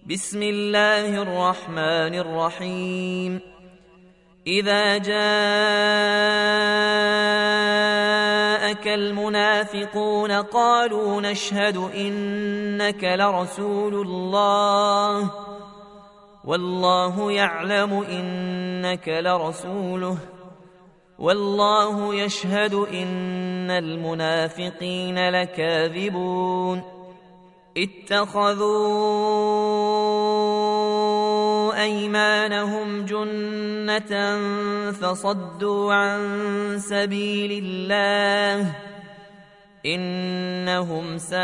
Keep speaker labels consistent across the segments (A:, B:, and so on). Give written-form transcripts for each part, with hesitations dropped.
A: بسم الله الرحمن الرحيم. إذا جاءك المنافقون قالوا نشهد إنك لرسول الله والله يعلم إنك لرسوله والله يشهد إن المنافقين لكاذبون. اتخذوا أيمانهم جنة فصدوا عن سبيل الله إنهم ساء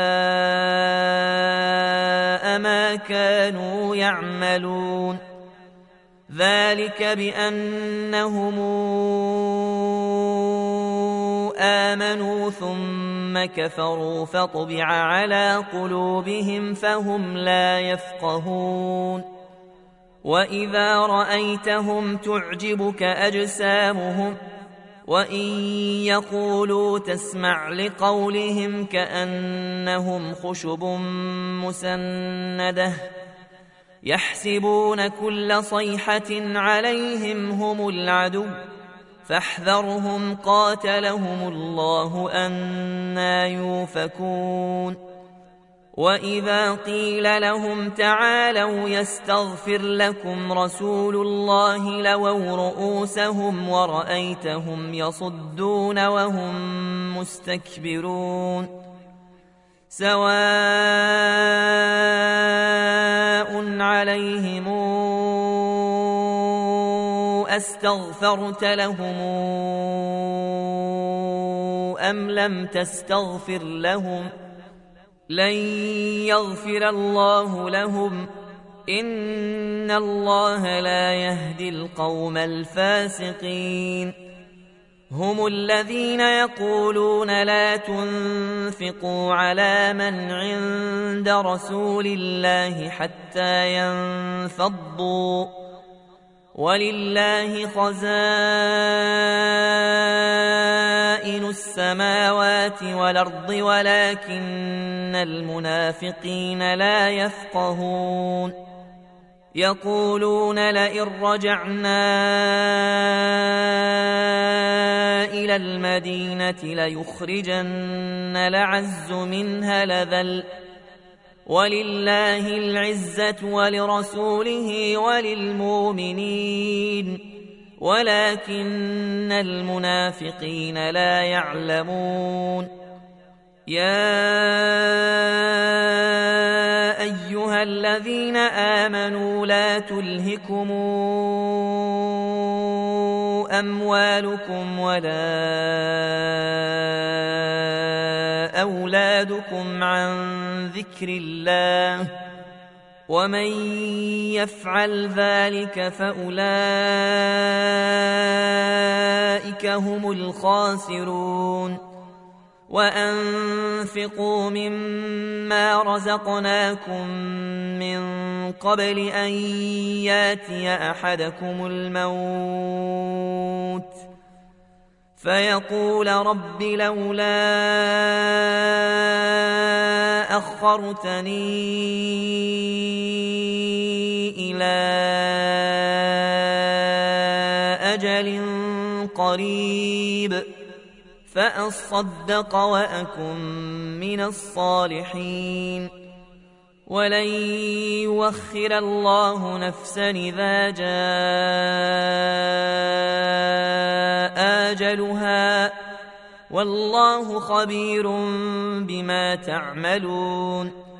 A: ما كانوا يعملون. ذلك بأنهم آمنوا ثم كفروا فطبع على قلوبهم فهم لا يفقهون. وإذا رأيتهم تعجبك أجسامهم وإن يقولوا تسمع لقولهم كأنهم خشب مسندة يحسبون كل صيحة عليهم هم العدو فاحذرهم قاتلهم الله أنى يؤفكون. وإذا قيل لهم تعالوا يستغفر لكم رسول الله لووا رؤوسهم ورأيتهم يصدون وهم مستكبرون. سواء عليهم أستغفرت لهم أم لم تستغفر لهم لن يغفر الله لهم إن الله لا يهدي القوم الفاسقين. هم الذين يقولون لا تنفقوا على من عند رسول الله حتى ينفضوا ولله خزائن السماوات والأرض ولكن المنافقين لا يفقهون. يقولون لئن رجعنا إلى المدينة ليخرجن الأعز منها الأذل ولله العزة ولرسوله وللمؤمنين ولكن المنافقين لا يعلمون. يا أيها الذين آمنوا لا تلهكم أموالكم ولا أولادكم عن ذكر الله ومن يفعل ذلك فأولئك هم الخاسرون. وأنفقوا مما رزقناكم من قبل أن ياتي أحدكم الموت فيقول رب لولا أخرتني إلى أجل قريب فأصدق وأكن من الصالحين. ولن يؤخر الله نفسا إذا جاء أجلها والله خبير بما تعملون.